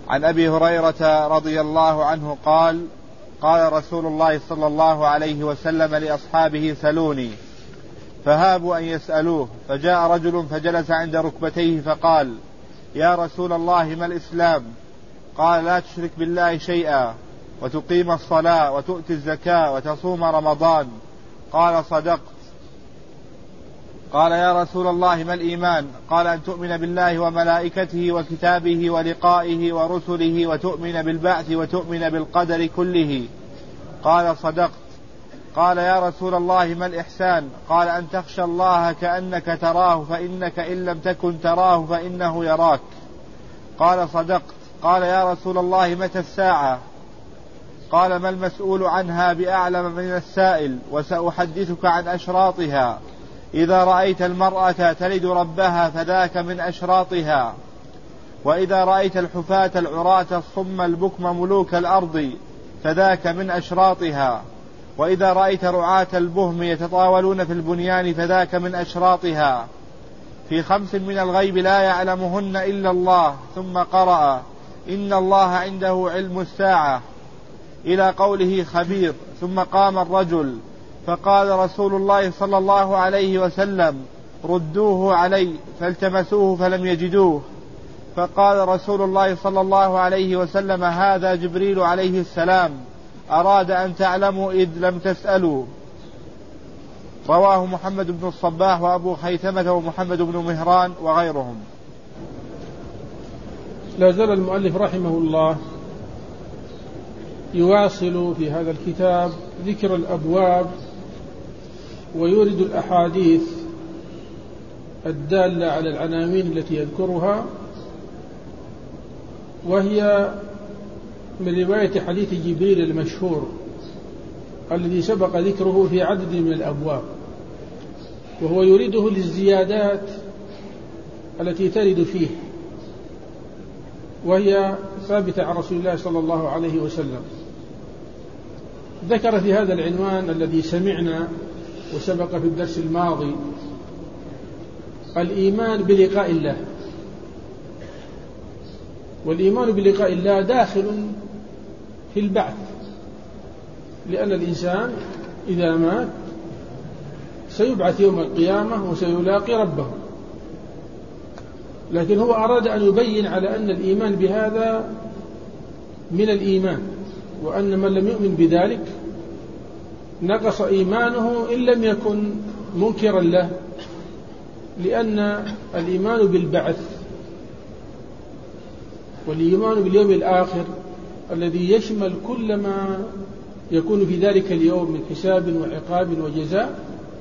عن أبي هريرة رضي الله عنه قال: قال رسول الله صلى الله عليه وسلم لأصحابه: سلوني. فهابوا أن يسألوه، فجاء رجل فجلس عند ركبتيه فقال: يا رسول الله ما الإسلام؟ قال: لا تشرك بالله شيئا، وتقيم الصلاة، وتؤتي الزكاة، وتصوم رمضان. قال: صدقت. قال: يا رسول الله ما الإيمان؟ قال: أن تؤمن بالله وملائكته وكتابه ولقائه ورسله، وتؤمن بالبعث، وتؤمن بالقدر كله. قال: صدقت. قال: يا رسول الله ما الإحسان؟ قال: أن تخشى الله كأنك تراه، فإنك إن لم تكن تراه فإنه يراك. قال: صدقت. قال: يا رسول الله متى الساعة؟ قال: ما المسؤول عنها بأعلم من السائل، وسأحدثك عن أشراطها. إذا رأيت المرأة تلد ربها فذاك من أشراطها، وإذا رأيت الحفاة العراة الصم البكم ملوك الأرض فذاك من أشراطها، وإذا رأيت رعاة البهم يتطاولون في البنيان فذاك من أشراطها. في 5 من الغيب لا يعلمهن إلا الله. ثم قرأ: إن الله عنده علم الساعة، إلى قوله خبير. ثم قام الرجل فقال رسول الله صلى الله عليه وسلم: ردوه علي. فالتمسوه فلم يجدوه، فقال رسول الله صلى الله عليه وسلم: هذا جبريل عليه السلام، أراد أن تعلموا إذ لم تسألوا. رواه محمد بن الصباح وأبو خيثمة ومحمد بن مهران وغيرهم. لا زال المؤلف رحمه الله يواصل في هذا الكتاب ذكر الأبواب، ويورد الأحاديث الدالة على العناوين التي يذكرها، وهي من رواية حديث جبريل المشهور الذي سبق ذكره في عدد من الأبواب، وهو يريده للزيادات التي ترد فيه، وهي ثابتة عن رسول الله صلى الله عليه وسلم. ذكر في هذا العنوان الذي سمعنا وسبق في الدرس الماضي الإيمان بلقاء الله. والإيمان بلقاء الله داخل في البعث، لأن الإنسان إذا مات سيبعث يوم القيامة وسيلاقي ربه، لكن هو أراد أن يبين على أن الإيمان بهذا من الإيمان، وأن من لم يؤمن بذلك نقص إيمانه إن لم يكن منكرا له، لأن الإيمان بالبعث والإيمان باليوم الآخر الذي يشمل كل ما يكون في ذلك اليوم من حساب وعقاب وجزاء،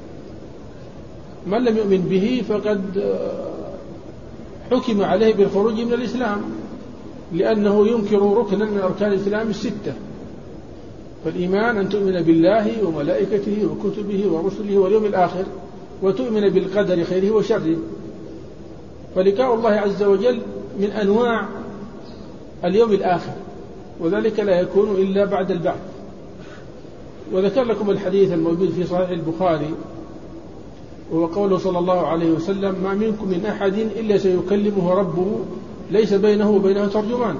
من لم يؤمن به فقد حكم عليه بالخروج من الإسلام، لأنه ينكر ركنا من أركان الإسلام 6. فالإيمان أن تؤمن بالله وملائكته وكتبه ورسله واليوم الآخر، وتؤمن بالقدر خيره وشره. فلقاء الله عز وجل من أنواع اليوم الآخر، وذلك لا يكون إلا بعد البعث. وذكر لكم الحديث الموجود في صحيح البخاري، وهو قوله صلى الله عليه وسلم: ما منكم من أحد إلا سيكلمه ربه ليس بينه وبينه ترجمان.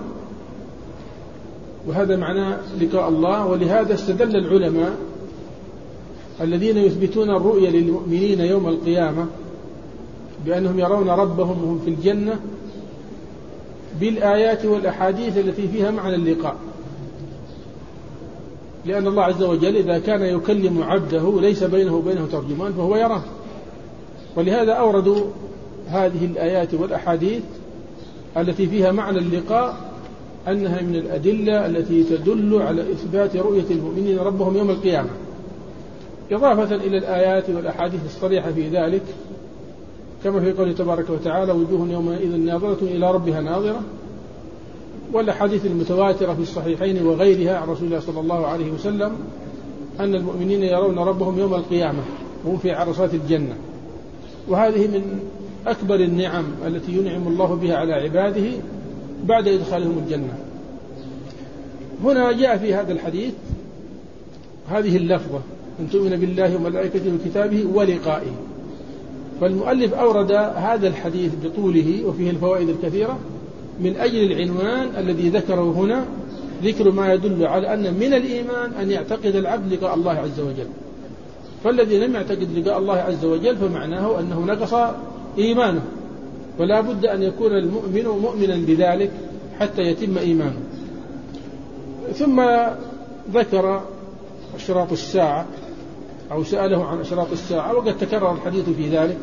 وهذا معنى لقاء الله. ولهذا استدل العلماء الذين يثبتون الرؤيا للمؤمنين يوم القيامة بأنهم يرون ربهم وهم في الجنة بالآيات والأحاديث التي فيها معنى اللقاء، لأن الله عز وجل إذا كان يكلم عبده ليس بينه وبينه ترجمان فهو يراه. ولهذا أوردوا هذه الآيات والأحاديث التي فيها معنى اللقاء أنها من الأدلة التي تدل على إثبات رؤية المؤمنين ربهم يوم القيامة، إضافة إلى الآيات والأحاديث الصريحة في ذلك، كما في قوله تبارك وتعالى: وجوه يومئذ ناظرة إلى ربها ناظرة. والأحاديث المتواترة في الصحيحين وغيرها عن رسول الله صلى الله عليه وسلم أن المؤمنين يرون ربهم يوم القيامة وهم في عرصات الجنة. وهذه من أكبر النعم التي ينعم الله بها على عباده بعد إدخالهم الجنة. هنا جاء في هذا الحديث هذه اللفظة: أن تؤمن بالله وملائكته وكتابه ولقائه. فالمؤلف أورد هذا الحديث بطوله وفيه الفوائد الكثيرة من أجل العنوان الذي ذكره هنا، ذكر ما يدل على أن من الإيمان أن يعتقد العبد لقاء الله عز وجل. فالذي لم يعتقد لقاء الله عز وجل فمعناه أنه نقص إيمانه، ولا بد أن يكون المؤمن مؤمنا بذلك حتى يتم إيمانه. ثم ذكر أشراط الساعة، أو سأله عن أشراط الساعة، وقد تكرر الحديث في ذلك،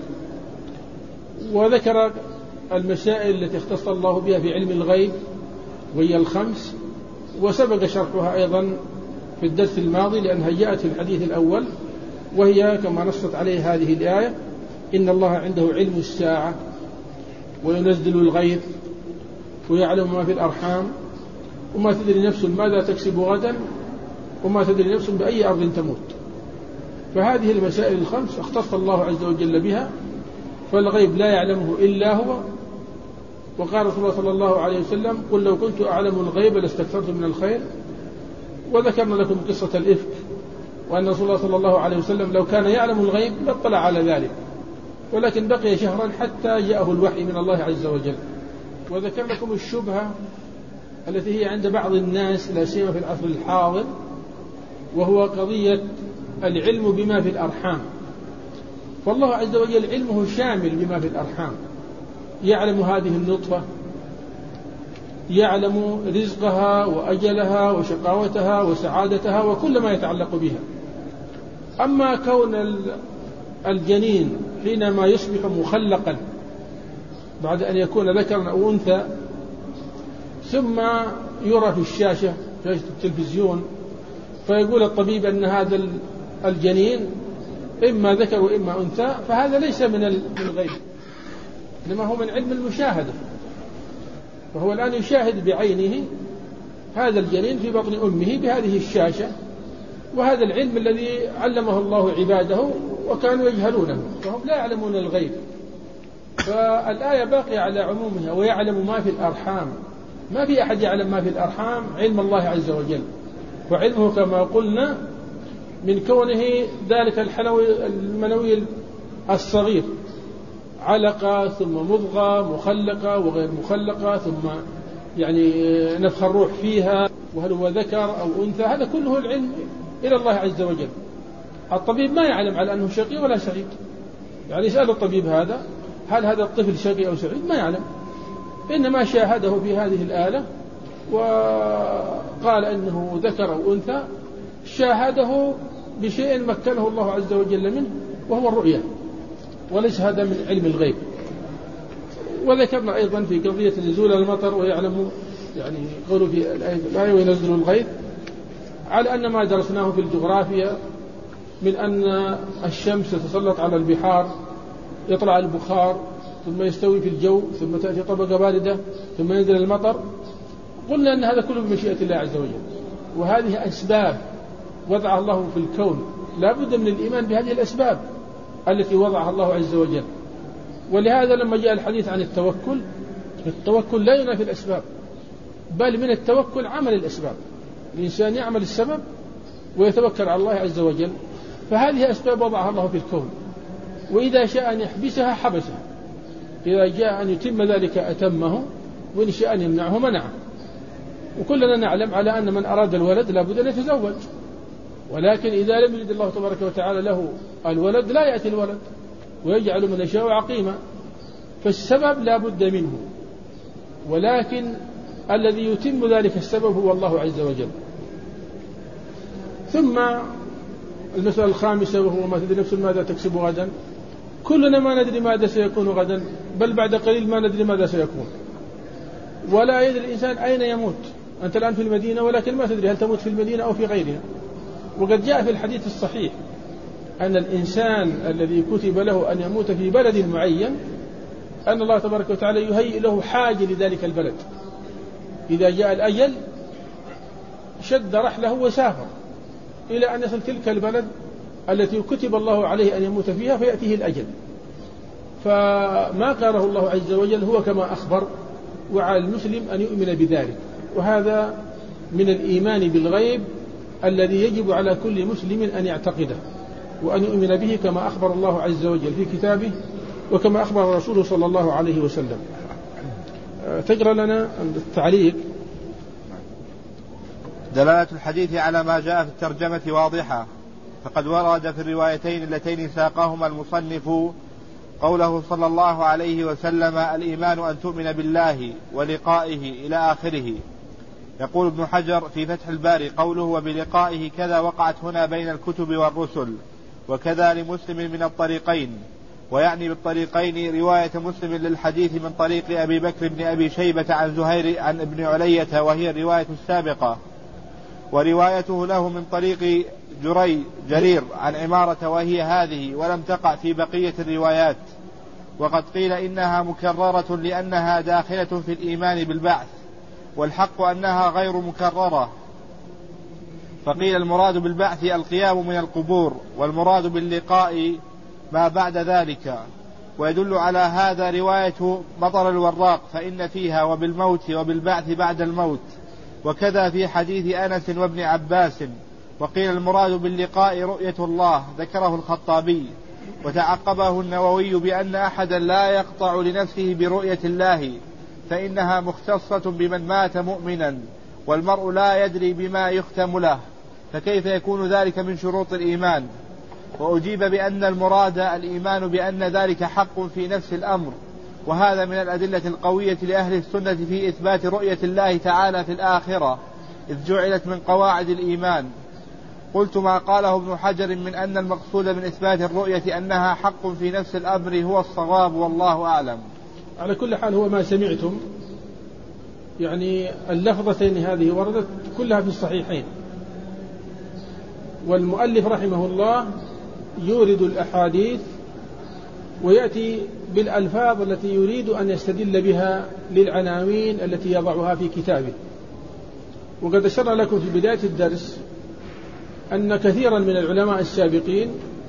وذكر المسائل التي اختص الله بها في علم الغيب وهي الخمس، وسبق شرحها أيضا في الدرس الماضي لأنها جاءت في الحديث الأول، وهي كما نصت عليه هذه الآية: إن الله عنده علم الساعة وينزل الغيث ويعلم ما في الأرحام وما تدري نفس ماذا تكسب غدا وما تدري نفس بأي أرض تموت. فهذه المسائل الخمس اختص الله عز وجل بها، فالغيب لا يعلمه إلا هو. وقال رسول الله صلى الله عليه وسلم: قل لو كنت أعلم الغيب لاستكثرت من الخير. وذكرنا لكم قصة الإفك، وأن رسول الله صلى الله عليه وسلم لو كان يعلم الغيب لاطلع على ذلك، ولكن بقي شهرا حتى جاءه الوحي من الله عز وجل. وذكر لكم الشبهة التي هي عند بعض الناس لا سيما في العصر الحاضر، وهو قضية العلم بما في الأرحام. فالله عز وجل علمه شامل بما في الأرحام، يعلم هذه النطفة، يعلم رزقها وأجلها وشقاوتها وسعادتها وكل ما يتعلق بها. أما كون الجنين حينما يصبح مخلقا بعد أن يكون ذكرا أو أنثى، ثم يرى في الشاشة التلفزيون فيقول الطبيب أن هذا الجنين إما ذكر وإما أنثى، فهذا ليس من الغيب، إنما هو من علم المشاهدة. فهو الآن يشاهد بعينه هذا الجنين في بطن أمه بهذه الشاشة، وهذا العلم الذي علمه الله عباده وكانوا يجهلونه، فهم لا يعلمون الغيب. فالآية باقية على عمومها: ويعلم ما في الأرحام. ما في أحد يعلم ما في الأرحام علم الله عز وجل، وعلمه كما قلنا من كونه ذلك المنوي الصغير، علقة ثم مضغة مخلقة وغير مخلقة، ثم نفخ الروح فيها، وهل هو ذكر أو أنثى، هذا كله العلم إلى الله عز وجل. الطبيب ما يعلم على أنه شقي ولا سعيد، يسأل الطبيب هذا: هل هذا الطفل شقي أو سعيد؟ ما يعلم، إنما شاهده في هذه الآلة وقال أنه ذكر أو أنثى، شاهده بشيء مكنه الله عز وجل منه وهو الرؤية، وليس هذا من علم الغيب. وذكرنا أيضا في قضية نزول المطر ويعلم قوله في الآية: وينزل الغيث، على أن ما درسناه في الجغرافيا من أن الشمس تتسلط على البحار، يطلع البخار ثم يستوي في الجو، ثم تأتي طبقة باردة، ثم ينزل المطر. قلنا أن هذا كله بمشيئة الله عز وجل، وهذه أسباب وضعها الله في الكون، لا بد من الإيمان بهذه الأسباب التي وضعها الله عز وجل. ولهذا لما جاء الحديث عن التوكل لا ينافي الأسباب، بل من التوكل عمل الأسباب. الإنسان يعمل السبب ويتوكل على الله عز وجل، فهذه أسباب وضعها الله في الكون، وإذا شاء أن يحبسها حبسها، إذا جاء أن يتم ذلك أتمه، وإن شاء أن يمنعه منعه. وكلنا نعلم على أن من أراد الولد لا بد أن يتزوج، ولكن إذا لم يرد الله تبارك وتعالى له الولد لا يأتي الولد، ويجعل من يشاء عقيما. فالسبب لا بد منه، ولكن الذي يتم ذلك السبب هو الله عز وجل. ثم المسألة الخامسة، وهو ما تدري نفس ماذا تكسب غدا. كلنا ما ندري ماذا سيكون غدا، بل بعد قليل ما ندري ماذا سيكون، ولا يدري الإنسان أين يموت. أنت الآن في المدينة ولكن ما تدري هل تموت في المدينة أو في غيرها. وقد جاء في الحديث الصحيح أن الإنسان الذي كتب له أن يموت في بلد معين، أن الله تبارك وتعالى يهيئ له حاجة لذلك البلد، إذا جاء الأجل شد رحله وسافر إلى أن يصل تلك البلد التي كتب الله عليه أن يموت فيها، فيأتيه الأجل. فما قاله الله عز وجل هو كما أخبر، وعلى المسلم أن يؤمن بذلك. وهذا من الإيمان بالغيب الذي يجب على كل مسلم أن يعتقده وأن يؤمن به كما أخبر الله عز وجل في كتابه، وكما أخبر رسوله صلى الله عليه وسلم. تقرأ لنا التعليق. دلالة الحديث على ما جاء في الترجمة واضحة، فقد ورد في الروايتين اللتين ساقهما المصنف قوله صلى الله عليه وسلم: الإيمان أن تؤمن بالله ولقائه إلى آخره. يقول ابن حجر في فتح الباري: قوله وبلقائه كذا وقعت هنا بين الكتب والرسل، وكذا لمسلم من الطريقين، ويعني بالطريقين رواية مسلم للحديث من طريق أبي بكر بن أبي شيبة عن زهير عن ابن علية وهي الرواية السابقة، وروايته له من طريق جرير عن عمارة وهي هذه، ولم تقع في بقية الروايات. وقد قيل إنها مكررة لأنها داخلة في الإيمان بالبعث، والحق أنها غير مكررة. فقيل المراد بالبعث القيام من القبور، والمراد باللقاء ما بعد ذلك. ويدل على هذا رواية مطر الوراق، فإن فيها وبالموت وبالبعث بعد الموت، وكذا في حديث أنس وابن عباس. وقيل المراد باللقاء رؤية الله، ذكره الخطابي، وتعقبه النووي بأن أحدا لا يقطع لنفسه برؤية الله، فإنها مختصة بمن مات مؤمنا، والمرء لا يدري بما يختم له، فكيف يكون ذلك من شروط الإيمان؟ وأجيب بأن المراد الإيمان بأن ذلك حق في نفس الأمر، وهذا من الأدلة القوية لأهل السنة في إثبات رؤية الله تعالى في الآخرة، إذ جعلت من قواعد الإيمان. قلت ما قاله ابن حجر من أن المقصود من إثبات الرؤية أنها حق في نفس الأمر هو الصواب، والله أعلم. على كل حال هو ما سمعتم، يعني اللفظتين هذه وردت كلها في الصحيحين، والمؤلف رحمه الله يورد الأحاديث ويأتي بالألفاظ التي يريد أن يستدل بها للعناوين التي يضعها في كتابه. وقد أشرنا لكم في بداية الدرس أن كثيرا من العلماء السابقين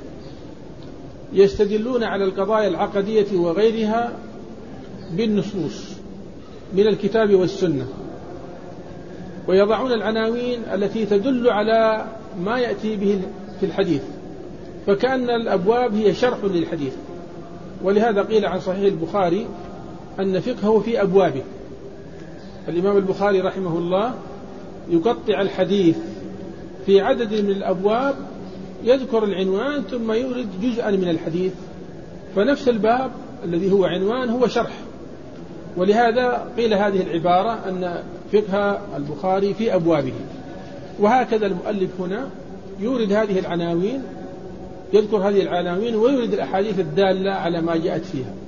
يستدلون على القضايا العقدية وغيرها بالنصوص من الكتاب والسنة، ويضعون العناوين التي تدل على ما يأتي به في الحديث، فكأن الأبواب هي شرح للحديث. ولهذا قيل عن صحيح البخاري أن فقهه في أبوابه. الإمام البخاري رحمه الله يقطع الحديث في عدد من الأبواب، يذكر العنوان ثم يورد جزءا من الحديث، فنفس الباب الذي هو عنوان هو شرح. ولهذا قيل هذه العبارة أن فقه البخاري في أبوابه. وهكذا المؤلف هنا يورد هذه العناوين، يذكر هذه العناوين ويورد الأحاديث الدالة على ما جاءت فيها.